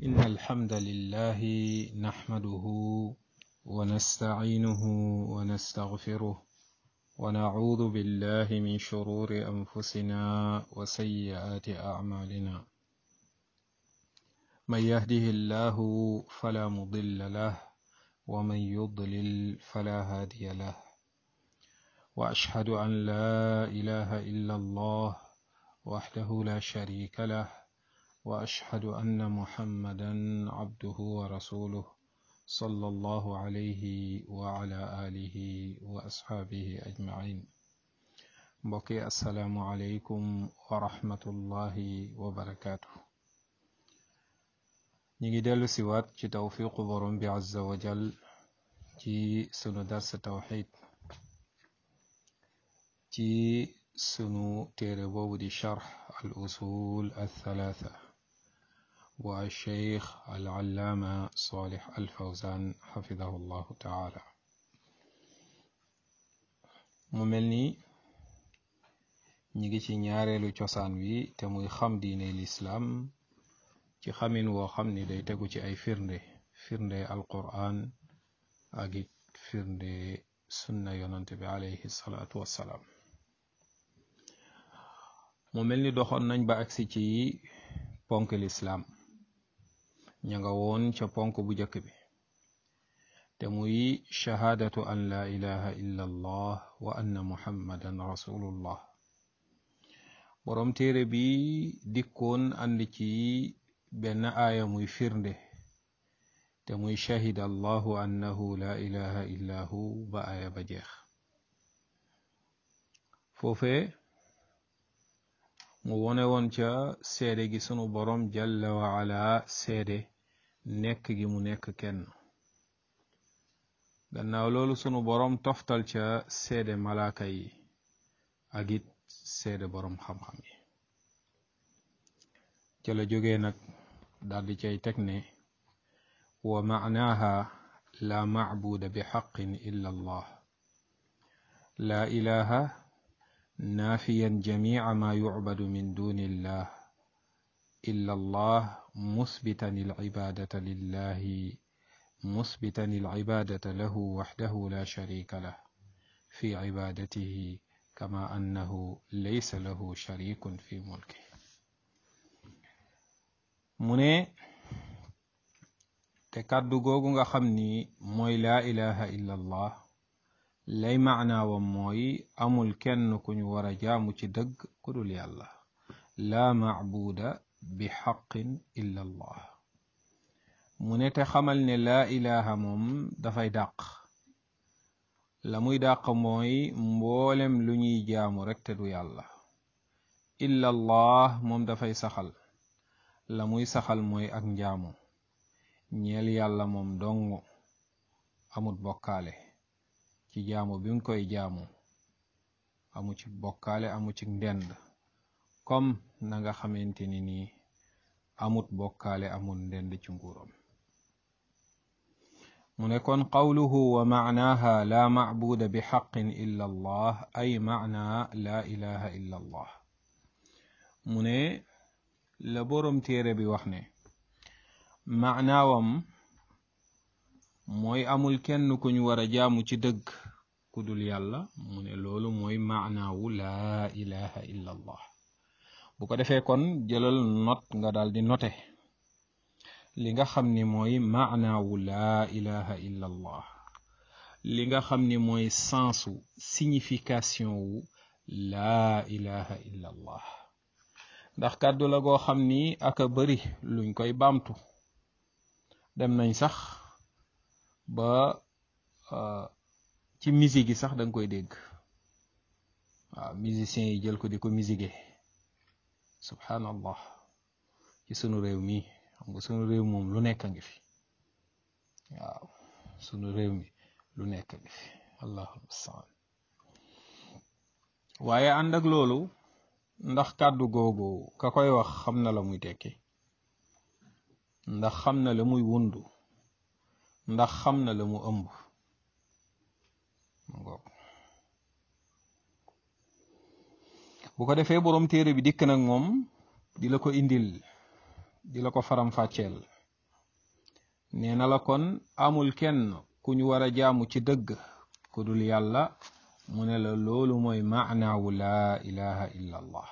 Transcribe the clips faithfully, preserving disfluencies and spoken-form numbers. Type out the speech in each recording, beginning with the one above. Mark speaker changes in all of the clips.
Speaker 1: إن الحمد لله نحمده ونستعينه ونستغفره ونعوذ بالله من شرور أنفسنا وسيئات أعمالنا من يهده الله فلا مضل له ومن يضلل فلا هادي له وأشهد أن لا إله إلا الله وحده لا شريك له وأشهد أن محمدا عبده ورسوله صلى الله عليه وعلى آله وأصحابه أجمعين بقي السلام عليكم ورحمة الله وبركاته نيجي دلو سوات ci tawfiq borom bi azza wa jal ci sunu dars tawhid ci sunu téere boobu di charx al usul al thalatha wa al cheikh al allaama salih al fawzan xafidahu llahu taala mu mel ni ñi ngi ci ñaareelu cosaan wi te muy xam diine lislaam ci xamin woo xam ni day tegu ci ay firnde firnde alquran ak it firnde sunna yonante bi alayhi salaatu wassalaam mu mel ni doxoon nañ ba agsi ci ponk lislaam ña nga woon ca ponk bu jëkk bi te muy shahaadatu an la ilaha illa allah wa anna muhammadan rasulullah boroom téere bi dikkoon andi ci benn aaya muy firnde te muy shahida allahu annahu la ilaha illa hu ba aaya ba jeex foofee mu wone woon ca seede gi sunu boroom jalla wa ala seede nekk gi mu nekk kenn gannaaw loolu sunu boroom toftal ca seede malaaka yi ak it seede boroom xam-xam yi ca la jógee nag daldi cay teg ne wa maanaaha la macbuuda bi xaqin illa allah la ilaha نافيا جميع ما يعبد من دون الله إلا الله مثبتا العبادة لله مثبتا العبادة له وحده لا شريك له في عبادته كما أنه ليس له شريك في ملكه mu ne te kàddu googu nga xam ni mooy laa ilaha illa allah lay maanaawam mooy amul kenn ku ñu war a jaamu ci dëgg ku dul yàlla laa macbuuda bi xaqin illa allah mu ne te xamal ne laa ilaha moom dafay dàq la muy dàq mooy mboolem lu ñuy jaamu rekk te du yàlla illa allah moom dafay saxal la muy saxal mooy ak njaamu ñeel yàlla moom dong amut bokkaale ci jaamu bi nga koy jaamu amu ci bokkaale amu ci ndend comme na nga xamante ni nii amut bokkaale amul ndend ci nguuram mu ne kon qawluhu wa maanaaha la macbuuda bi xaqin illa allah ay maanaa la ilaha illa allah mu ne la boroom téere bi wax ne maanaawam mooy amul kenn ku ñu war a jaamu ci dëgg ku dul yàlla mu ne loolu mooy maanaawu laa ilaha illa allah bu ko defee kon jëlal not nga daal di note li nga xam ni mooy maanaawu laa ilaha illa allah li nga xam ni mooy sensu signification wu laa ilaha illa allah ndax kàddu la goo xam ni aka bari luñ koy baamtu dem nañ sax ba ci musique yi sax da nga koy dégg waaw musiciens yi jël ko di ko musique subhanallah ci sunu réew mi xam nga sunu réew moom lu nekk ngi fi waaw sunu réew mi lu nekk ngi fi allahu musta'an waaye ànd ak loolu ndax kàddu googu ka koy wax xam na la muy tekki ndax xam na la muy wundu ndax xam na la mu ëmb bu ko defee boroom téere bi dikk nag moom di la ko indil di la ko faram fàcceel nee na la kon amul kenn ku ñu war a jaamu ci dëgg ku dul yàlla mu ne la loolu mooy maanaawu laa ilaha illa allah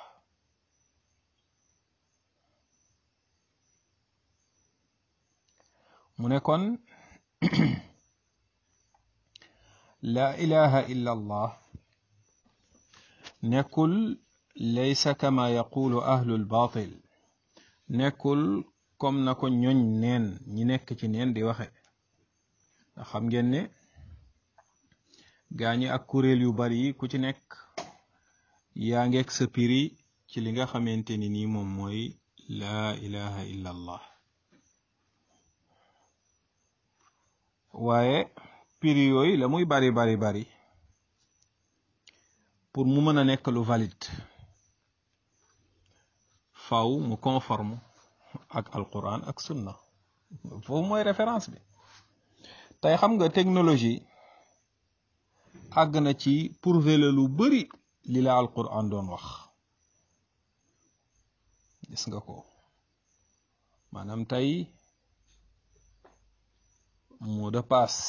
Speaker 1: mu ne kon laa ilaha illa allah nekkul laysa kama yaqulu ahlul batil nekkul comme na ko ñoñ neen ñi nekk ci neen di waxe ndax xam ngeen ne gaañi ak kuréel yu bari yi ku ci nekk yaa ngeeg sa piri ci li nga xamante ni nii moom mooy laa ilaha illa allah waaye piri yooyu la muy bari bari bari pour mu mën a nekk lu valide faw mu conforme ak alquran ak sunna foofu mooy référence bi tey xam nga technologie àgg na ci prouver la lu bari li la alquran doon wax gis nga ko maanaam tey mot de passe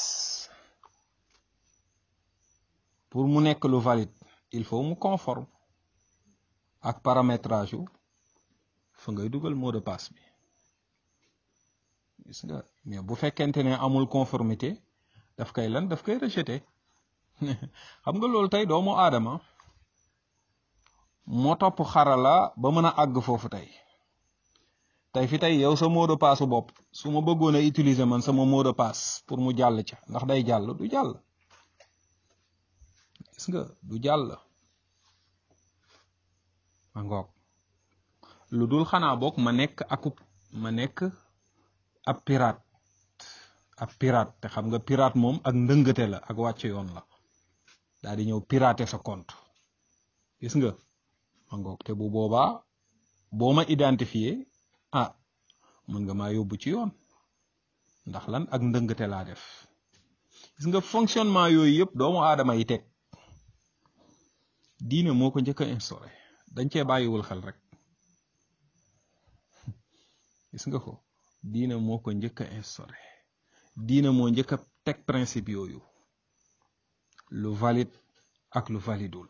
Speaker 1: pour mu nekk lu valide il faut mu conforme ak paramétrage yu fa ngay dugal mot de passe bi gis nga mais bu fekkente ne amul conformité daf koy lan daf koy rejeter xam nga loolu tey doomu aadama moo topp xarala ba mën a àgg foofu tey tey fi tey yow sa mot de passe bopp su ma bëggoon a utiliser man sama mot de passe pour mu jàll ca ndax day jàll du jàll gis nga du jàll ma ngoog lu dul xanaa bokk ma nekk akub ma nekk ab pirate ab pirate te xam nga pirate moom ak ndëngate la ak wàcc yoon la daal di ñëw pirater sa compte gis nga ma ngoog te bu boobaa boo ma identifier ah mën nga maa yóbbu ci yoon ndax lan ak ndëngate laa def gis nga fonctionnement yooyu yëpp doomu aadama yi teg diine moo ko njëkk a instauré dañ cee bàyyiwul xel rek gis nga ko diine moo ko njëkk a instauré diine moo njëkk a teg principe yooyu lu valide ak lu validul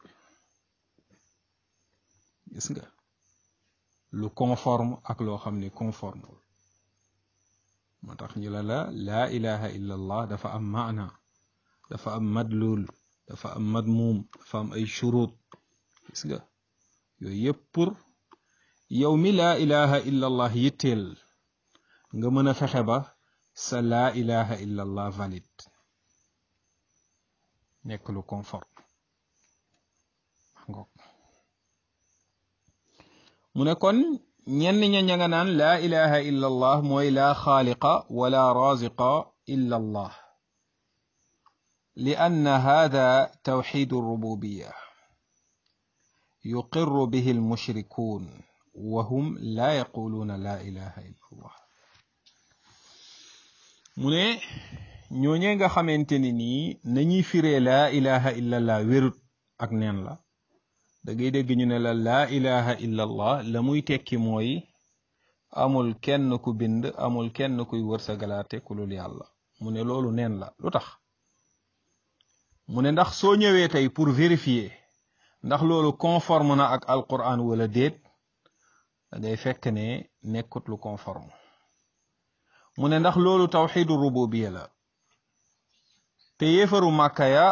Speaker 1: gis nga lu conforme ak loo xam ne conformewul moo tax ñu la la laa ilaha illa allah dafa am maana dafa am madlul dafa am madmuum dafa am ay shurut gis nga yooyu yëpp pour yow mi laa ilaha illa allah yitteel nga mën a fexe ba sa laa ilaha illa allah valide nekk lu conforme ngoog mu ne kon ñenn ña ña nga naan laa ilaha illa allah mooy laa xaaliqa wala raziqa illa allah li anna hada tawxidu rububiya yuqirru bihi almushrikun wa hum la yaquluuna laa ilaha illa allah mu ne ñooñee nga xamante ni nii nañuy firee laa ilaha illa allah wérut ak neen la da ngay dégg ñu ne la laa ilaha illa allah la muy tekki mooy amul kenn ku bind amul kenn kuy wërsagalaate ku dul yàlla mu ne loolu neen la lu tax mu ne ndax soo ñëwee tey pour vérifier ndax loolu conforme na ak alquran wala déet da ngay fekk ne nekkut lu conforme mu ne ndax loolu tawxidu rububiya la te yéefaru màkka ya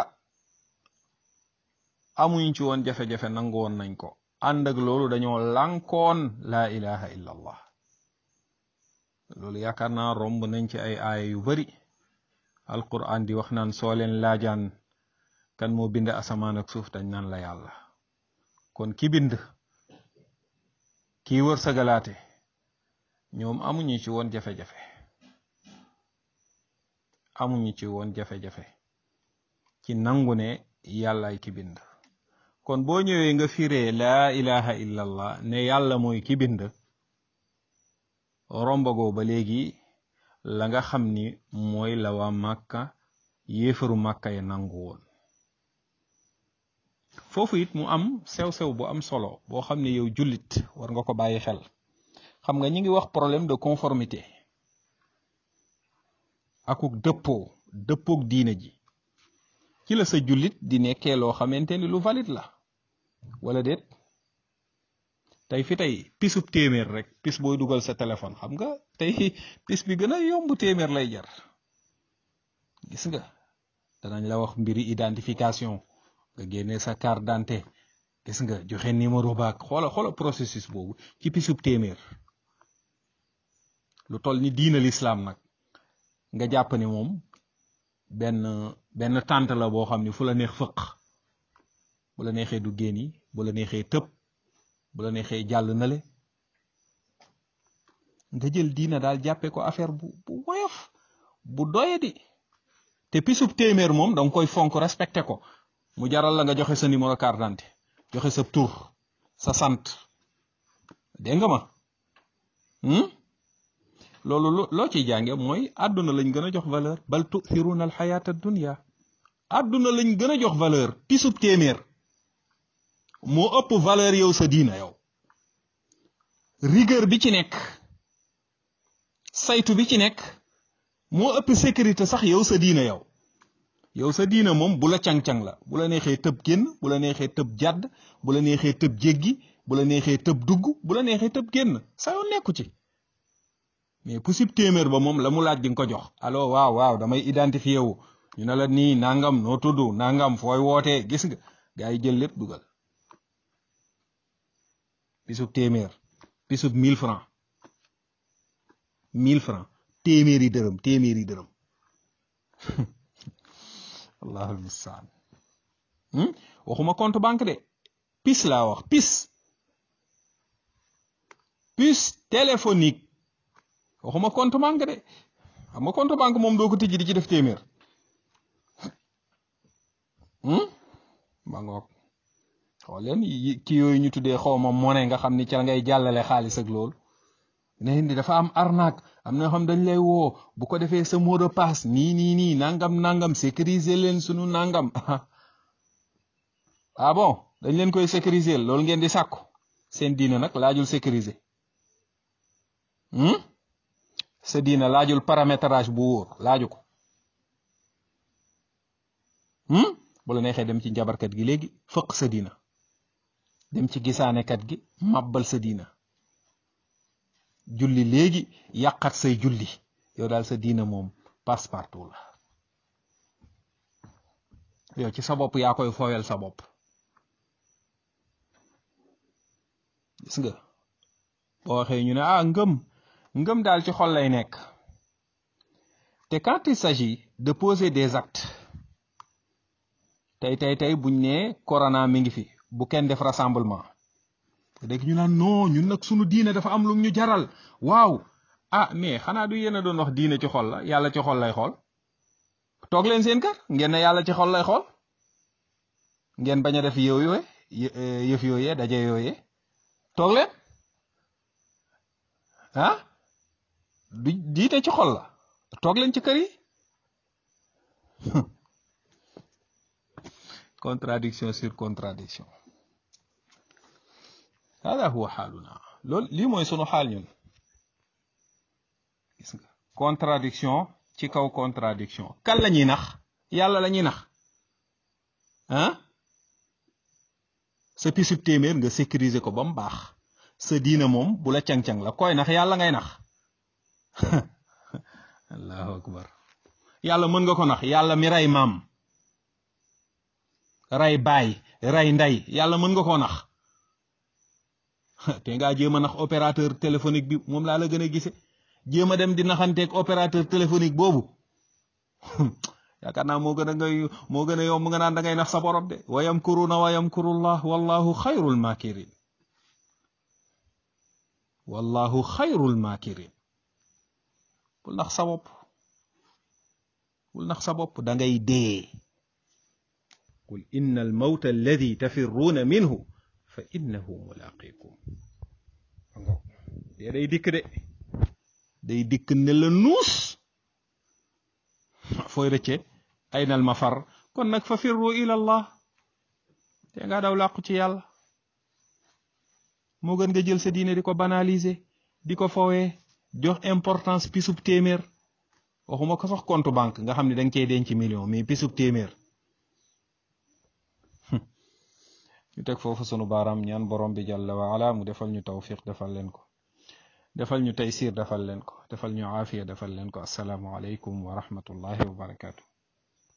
Speaker 1: amuñ ci woon jafe-jafe nangu woon nañ ko ànd ak loolu dañoo lànkoon laa ilaha illa allah loolu yaakaar naa romb nañ ci ay aaya yu bari alquran di wax naan soo leen laajaan kan moo bind asamaan ak suuf dañ naan la yàlla kon ki bind kii wërsëgalaate ñoom amuñu ci woon jafe-jafe amuñu ci woon jafe-jafe ci nangu ne yàllaay ki bind kon boo ñëwee nga firee laa ilaha illa allah ne yàlla mooy ki bind rombagoo ba léegi la nga xam ni mooy la waa màkka yéefaru màkka ya nangu woon foofu it mu am sew-sew bu am solo boo xam ne yow jullit war nga ko bàyyi xel xam nga ñi ngi wax problème de conformité akuk dëppoo dëppook diina ji ci la sa jullit di nekkee loo xamante ni lu valide la wala déet tey fi tey pisub téeméer rek pis booy dugal sa téléphone xam nga tey pis bi gën a yomb téeméer lay jar gis nga danañ la wax mbiri identification nga génnee sa carte d'identité gis nga joxe numéro baak xoola xoola processus boobu ci pisub téeméer lu toll ni diina l'islam nag nga jàpp ne moom benn benn tànt la boo xam ni fu la neex fëq bu la neexee du génni bu la neexee tëb bu la neexee jàll nale nga jël diina daal jàppee ko affaire bu bu woyof bu doyadi te pisub téeméer moom danga koy fonk respecté ko mu jaral la nga joxe sa numéro carte d'identité joxe sa tur sa sant dégg nga ma loolu loo ciy jànge mooy àdduna lañ gën a jox valeur bal tu'thiruna al hayata ad-dunya àdduna lañ gën a jox valeur pisub téeméer moo ëpp valeur yow sa diina yow rigueur bi ci nekk saytu bi ci nekk moo ëpp sécurité sax yow sa diina yow yow sa diina moom bu la cang-cang la bu la neexee tëb génn bu la neexee tëb jàdd bu la neexee tëb jéggi bu la neexee tëb dugg bu la neexee tëb génn sa yoon nekku ci mais pusib téeméer ba moom la mu laaj di nga ko jox allo waaw waaw damay identifié wu ñu ne la nii nangam noo tudd nangam fooy wootee gis nga gaa yi jël lépp dugal pisub téeméer pisub mille francs mille francs téeméeri dërëm téeméeri dërëm allahul mustaan waxuma compte banque de pis laa wax pis puce téléphonique waxuma compte banque de xam nga compte banque moom doo ko tijji di ci def téeméer ba ngoog xool leen ki yooyu ñu tuddee xawma monnaie nga xam ni ca ngay jàllale xaalis ak loolu ne ni dafa am arnaque am na xam dañ lay woo bu ko defee sa mot de passe nii nii nii nangam nangam sécuriser leen sunu nangam ah bon dañ leen koy sécuriser loolu ngeen di sàkku seen diina nag laajul sécuriser sa diina laajul paramétrage bu wóor laaju ko bu la neexee dem ci njabarkat gi léegi fëq sa diina dem ci gisaanekat gi màbbal sa diina julli léegi yàqat say julli yow daal sa diina moom passe partout la yow ci sa bopp yaa koy fooyal sa bopp gis nga boo waxee ñu ne ah ngëm ngëm daal ci xol lay nekk te quand il s'agit de poser des actes tey tey tey buñ ne corona mi ngi fi bu kenn def rassemblement dégg ñu naan non ñun nag sunu diine dafa am lu ñu jaral waaw ah mais xanaa du yéen a doon wax diine ci xol la yàlla ci xol lay xool toog leen seen kër ngeen ne yàlla ci xol lay xool ngeen bañ a def yooyu yëf yooyee daje yooyee toog leen ah du diine ci xol la toog leen ci kër yi contradiction sur contradiction hada huwa xaaluna loolu lii mooy sunu xaal ñun gis nga contradiction ci kaw contradiction kan la ñuy nax yàlla la ñuy nax ah sa pisub téeméer nga sécuriser ko ba mu baax sa diina moom bu la cang-cang la koy nax yàlla ngay nax allahu akbar yàlla mën nga ko nax yàlla mi rey maam rey baay rey ndey yàlla mën nga koo nax te ngaa jéem a nax opérateur téléphonique bi moom laa la gën a gise jéem a dem di naxanteeg opérateur téléphonique boobu yaakaar naa moo gën a ngay moo gën a yomb nga naan da ngay nax sa borom de wa yamkuruna wa yamkurullah wallahu xayrul makirin wallahu xayrul makirin bul nax sa bopp bul nax sa bopp da ngay dee qul inna al mawta alladi tafirruuna minhu fa innahu mulaqikum dee day dikk de day dikk ne la nuus fooy rëcce aynal mafar kon nag fa firru ila allah te nga daw làqu ci yàlla moo gën nga jël sa diine di ko banaliser di ko fowee jox importance pisub téeméer waxuma ko sax compte banque nga xam ne da nga cey denc million mais pisub téeméer. ñu teg foofu sunu baaraam ñaan borom bi jàlla wa ala mu defal ñu tawfiq defal leen ko defal ñu taysir defal leen ko defal ñu aafiya defal leen ko assalaamu aleykum wa rahmatullahi wa barakaatu.